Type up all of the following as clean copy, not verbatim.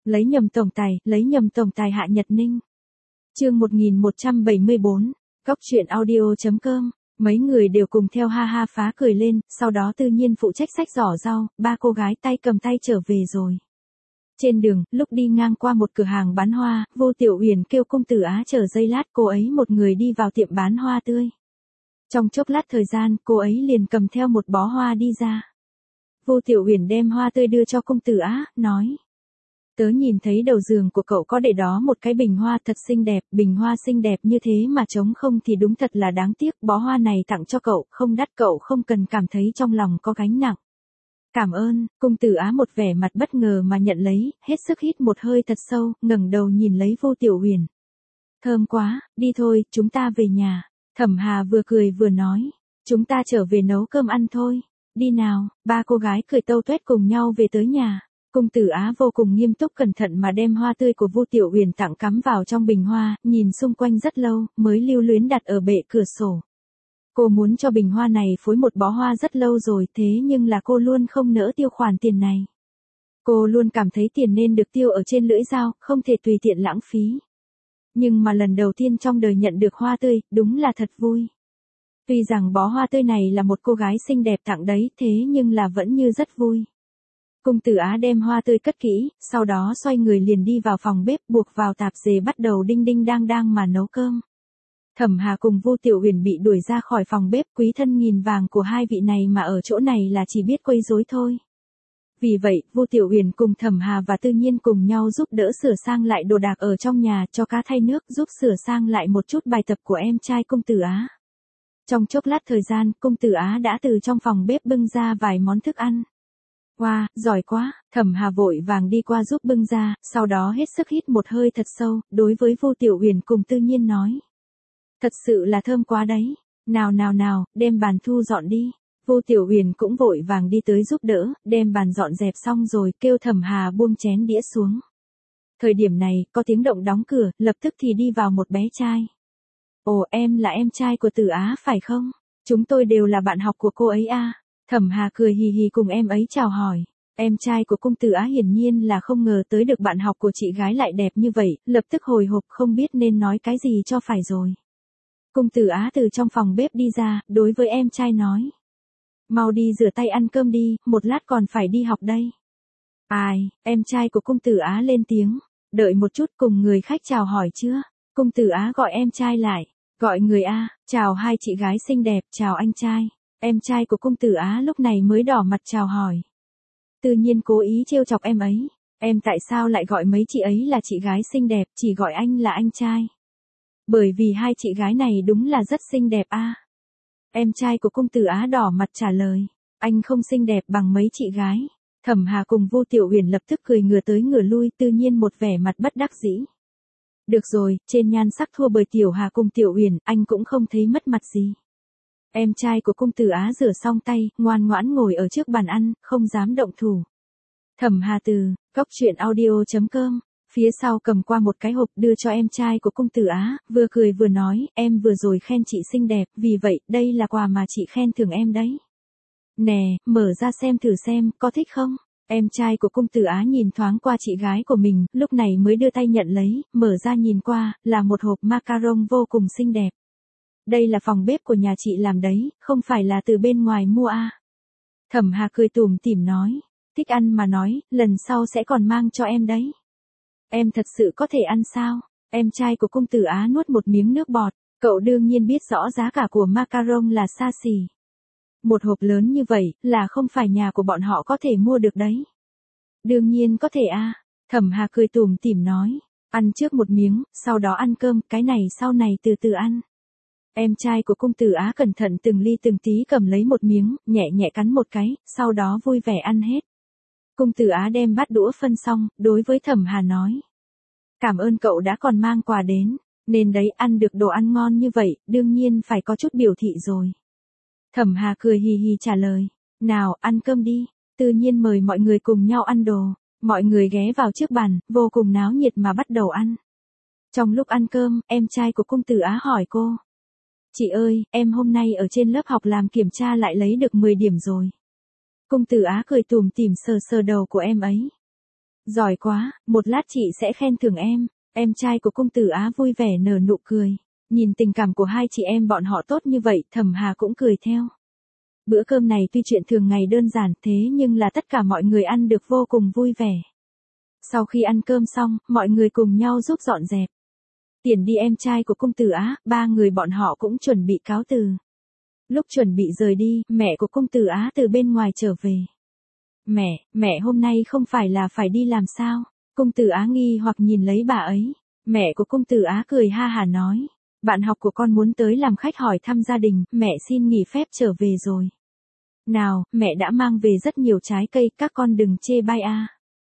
lấy nhầm tổng tài Hạ Nhật Ninh. Chương 1174, Góc truyện audio.com. Mấy người đều cùng theo ha ha phá cười lên, sau đó Tư Nhiên phụ trách xách giỏ rau, ba cô gái tay cầm tay trở về rồi. Trên đường, lúc đi ngang qua một cửa hàng bán hoa, Vô Tiểu Uyển kêu Cung Tử Á chờ giây lát, cô ấy một người đi vào tiệm bán hoa tươi. Trong chốc lát thời gian, cô ấy liền cầm theo một bó hoa đi ra. Vô Tiểu Uyển đem hoa tươi đưa cho Cung Tử Á, nói: "Tớ nhìn thấy đầu giường của cậu có để đó một cái bình hoa thật xinh đẹp, bình hoa xinh đẹp như thế mà trống không thì đúng thật là đáng tiếc, bó hoa này tặng cho cậu, không đắt, cậu không cần cảm thấy trong lòng có gánh nặng." "Cảm ơn." Cung Tử Á một vẻ mặt bất ngờ mà nhận lấy, hết sức hít một hơi thật sâu, ngẩng đầu nhìn lấy Vô Tiểu Uyển. "Thơm quá, đi thôi, chúng ta về nhà." Thẩm Hà vừa cười vừa nói: "Chúng ta trở về nấu cơm ăn thôi." "Đi nào." Ba cô gái cười tâu tuét cùng nhau về tới nhà. Cung Tử Á vô cùng nghiêm túc cẩn thận mà đem hoa tươi của Vô Tiểu Uyển tặng cắm vào trong bình hoa, nhìn xung quanh rất lâu, mới lưu luyến đặt ở bệ cửa sổ. Cô muốn cho bình hoa này phối một bó hoa rất lâu rồi, thế nhưng là cô luôn không nỡ tiêu khoản tiền này. Cô luôn cảm thấy tiền nên được tiêu ở trên lưỡi dao, không thể tùy tiện lãng phí. Nhưng mà lần đầu tiên trong đời nhận được hoa tươi, đúng là thật vui. Tuy rằng bó hoa tươi này là một cô gái xinh đẹp tặng đấy, thế nhưng là vẫn như rất vui. Cung Tử Á đem hoa tươi cất kỹ, sau đó xoay người liền đi vào phòng bếp, buộc vào tạp dề bắt đầu đinh đinh đang đang mà nấu cơm. Thẩm Hà cùng Vô Tiểu Uyển bị đuổi ra khỏi phòng bếp, quý thân nghìn vàng của hai vị này mà ở chỗ này là chỉ biết quấy rối thôi. Vì vậy, Vô Tiểu Uyển cùng Thẩm Hà và Tư Nhiên cùng nhau giúp đỡ sửa sang lại đồ đạc ở trong nhà, cho cá thay nước, giúp sửa sang lại một chút bài tập của em trai Cung Tử Á. Trong chốc lát thời gian, Cung Tử Á đã từ trong phòng bếp bưng ra vài món thức ăn. "Wow, giỏi quá." Thẩm Hà vội vàng đi qua giúp bưng ra, sau đó hết sức hít một hơi thật sâu, đối với Vô Tiểu Uyển cùng Tư Nhiên nói: "Thật sự là thơm quá đấy. Nào nào nào, đem bàn thu dọn đi." Vô Tiểu Uyển cũng vội vàng đi tới giúp đỡ, đem bàn dọn dẹp xong rồi, kêu Thẩm Hà buông chén đĩa xuống. Thời điểm này, có tiếng động đóng cửa, lập tức thì đi vào một bé trai. "Ồ, em là em trai của Tử Á phải không? Chúng tôi đều là bạn học của cô ấy à?" Thẩm Hà cười hì hì cùng em ấy chào hỏi. Em trai của Cung Tử Á hiển nhiên là không ngờ tới được bạn học của chị gái lại đẹp như vậy, lập tức hồi hộp không biết nên nói cái gì cho phải rồi. Cung Tử Á từ trong phòng bếp đi ra, đối với em trai nói: "Mau đi rửa tay ăn cơm đi, một lát còn phải đi học đây." "Ai?" Em trai của Cung Tử Á lên tiếng. "Đợi một chút, cùng người khách chào hỏi chưa?" Cung Tử Á gọi em trai lại. "Gọi người a." "Chào hai chị gái xinh đẹp, chào anh trai." Em trai của Cung Tử Á lúc này mới đỏ mặt chào hỏi. Tự nhiên cố ý trêu chọc em ấy. "Em tại sao lại gọi mấy chị ấy là chị gái xinh đẹp, chỉ gọi anh là anh trai?" "Bởi vì hai chị gái này đúng là rất xinh đẹp a." Em trai của Cung Tử Á đỏ mặt trả lời. "Anh không xinh đẹp bằng mấy chị gái." Thẩm Hà cùng Vô Tiểu Uyển lập tức cười ngửa tới ngửa lui, Tự nhiên một vẻ mặt bất đắc dĩ. "Được rồi, trên nhan sắc thua bởi Tiểu Hà cùng Tiểu Uyển, anh cũng không thấy mất mặt gì." Em trai của Cung Tử Á rửa xong tay, ngoan ngoãn ngồi ở trước bàn ăn, không dám động thủ. Thẩm Hà từ Góc truyện audio.com, phía sau cầm qua một cái hộp đưa cho em trai của Cung Tử Á, vừa cười vừa nói: "Em vừa rồi khen chị xinh đẹp, vì vậy, đây là quà mà chị khen thưởng em đấy. Nè, mở ra xem thử xem, có thích không?" Em trai của Cung Tử Á nhìn thoáng qua chị gái của mình, lúc này mới đưa tay nhận lấy, mở ra nhìn qua, là một hộp macaron vô cùng xinh đẹp. "Đây là phòng bếp của nhà chị làm đấy, không phải là từ bên ngoài mua à?" Thẩm Hà cười tủm tỉm nói. "Thích ăn mà nói, lần sau sẽ còn mang cho em đấy." "Em thật sự có thể ăn sao?" Em trai của Cung Tử Á nuốt một miếng nước bọt. Cậu đương nhiên biết rõ giá cả của macaron là xa xỉ. Một hộp lớn như vậy, là không phải nhà của bọn họ có thể mua được đấy. "Đương nhiên có thể à." Thẩm Hà cười tủm tỉm nói. "Ăn trước một miếng, sau đó ăn cơm, cái này sau này từ từ ăn." Em trai của Cung Tử Á cẩn thận từng ly từng tí cầm lấy một miếng, nhẹ nhẹ cắn một cái, sau đó vui vẻ ăn hết. Cung Tử Á đem bát đũa phân xong, đối với Thẩm Hà nói: "Cảm ơn cậu đã còn mang quà đến, nên đấy, ăn được đồ ăn ngon như vậy, đương nhiên phải có chút biểu thị rồi." Thẩm Hà cười hì hì trả lời. "Nào, ăn cơm đi." Tự nhiên mời mọi người cùng nhau ăn đồ. Mọi người ghé vào trước bàn, vô cùng náo nhiệt mà bắt đầu ăn. Trong lúc ăn cơm, em trai của Cung Tử Á hỏi cô: "Chị ơi, em hôm nay ở trên lớp học làm kiểm tra lại lấy được 10 điểm rồi." Cung Tử Á cười tủm tỉm sờ sờ đầu của em ấy. Giỏi quá, một lát chị sẽ khen thưởng em trai của công tử Á vui vẻ nở nụ cười. Nhìn tình cảm của hai chị em bọn họ tốt như vậy, Thẩm Hà cũng cười theo. Bữa cơm này tuy chuyện thường ngày đơn giản thế nhưng là tất cả mọi người ăn được vô cùng vui vẻ. Sau khi ăn cơm xong, mọi người cùng nhau giúp dọn dẹp. Tiền đi em trai của công tử Á, ba người bọn họ cũng chuẩn bị cáo từ. Lúc chuẩn bị rời đi, mẹ của công tử Á từ bên ngoài trở về. Mẹ hôm nay không phải là phải đi làm sao? Công tử Á nghi hoặc nhìn lấy bà ấy. Mẹ của công tử Á cười ha hả nói. Bạn học của con muốn tới làm khách hỏi thăm gia đình, mẹ xin nghỉ phép trở về rồi. Nào, mẹ đã mang về rất nhiều trái cây, các con đừng chê bai a.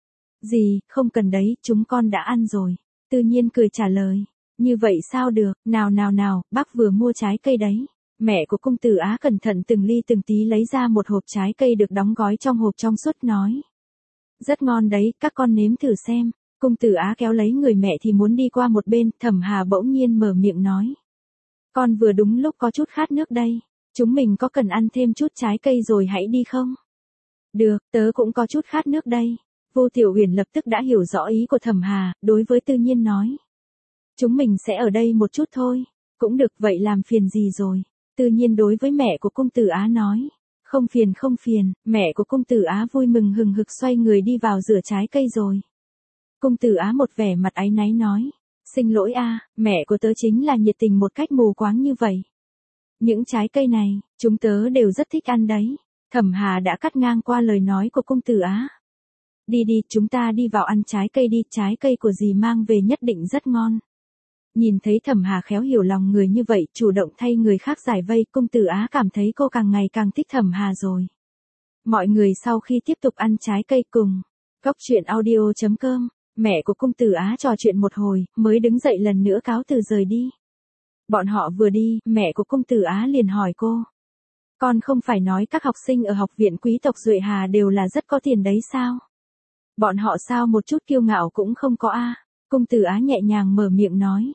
Gì, không cần đấy, chúng con đã ăn rồi. Tự nhiên cười trả lời. Như vậy sao được, nào, bác vừa mua trái cây đấy. Mẹ của công tử Á cẩn thận từng ly từng tí lấy ra một hộp trái cây được đóng gói trong hộp trong suốt nói. Rất ngon đấy, các con nếm thử xem. Công tử Á kéo lấy người mẹ thì muốn đi qua một bên, Thẩm Hà bỗng nhiên mở miệng nói. Con vừa đúng lúc có chút khát nước đây. Chúng mình có cần ăn thêm chút trái cây rồi hãy đi không? Được, tớ cũng có chút khát nước đây. Vô Tiểu Huyền lập tức đã hiểu rõ ý của Thẩm Hà, đối với Tư Nhiên nói. Chúng mình sẽ ở đây một chút thôi. Cũng được, vậy làm phiền gì rồi? Tư Nhiên đối với mẹ của công tử Á nói. Không phiền, mẹ của công tử Á vui mừng hừng hực xoay người đi vào rửa trái cây rồi. Công tử Á một vẻ mặt áy náy nói. Xin lỗi a, mẹ của tớ chính là nhiệt tình một cách mù quáng như vậy. Những trái cây này, chúng tớ đều rất thích ăn đấy. Thẩm Hà đã cắt ngang qua lời nói của công tử Á. Đi, chúng ta đi vào ăn trái cây đi, trái cây của dì mang về nhất định rất ngon. Nhìn thấy Thẩm Hà khéo hiểu lòng người như vậy, chủ động thay người khác giải vây, công tử Á cảm thấy cô càng ngày càng thích Thẩm Hà rồi. Mọi người sau khi tiếp tục ăn trái cây cùng, Góc Chuyện Audio.com, mẹ của công tử Á trò chuyện một hồi, mới đứng dậy lần nữa cáo từ rời đi. Bọn họ vừa đi, mẹ của công tử Á liền hỏi cô. Con không phải nói các học sinh ở học viện quý tộc Duệ Hà đều là rất có tiền đấy sao? Bọn họ sao một chút kiêu ngạo cũng không có a? Công tử Á nhẹ nhàng mở miệng nói.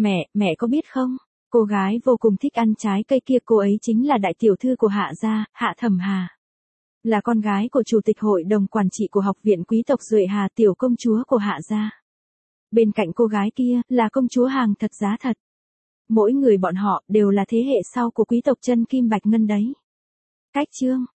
Mẹ có biết không? Cô gái vô cùng thích ăn trái cây kia, cô ấy chính là đại tiểu thư của Hạ gia, Hạ Thẩm Hà. Là con gái của chủ tịch hội đồng quản trị của học viện quý tộc Duệ Hà, tiểu công chúa của Hạ gia. Bên cạnh cô gái kia, là công chúa hàng thật giá thật. Mỗi người bọn họ, đều là thế hệ sau của quý tộc chân kim bạch ngân đấy. Cách chương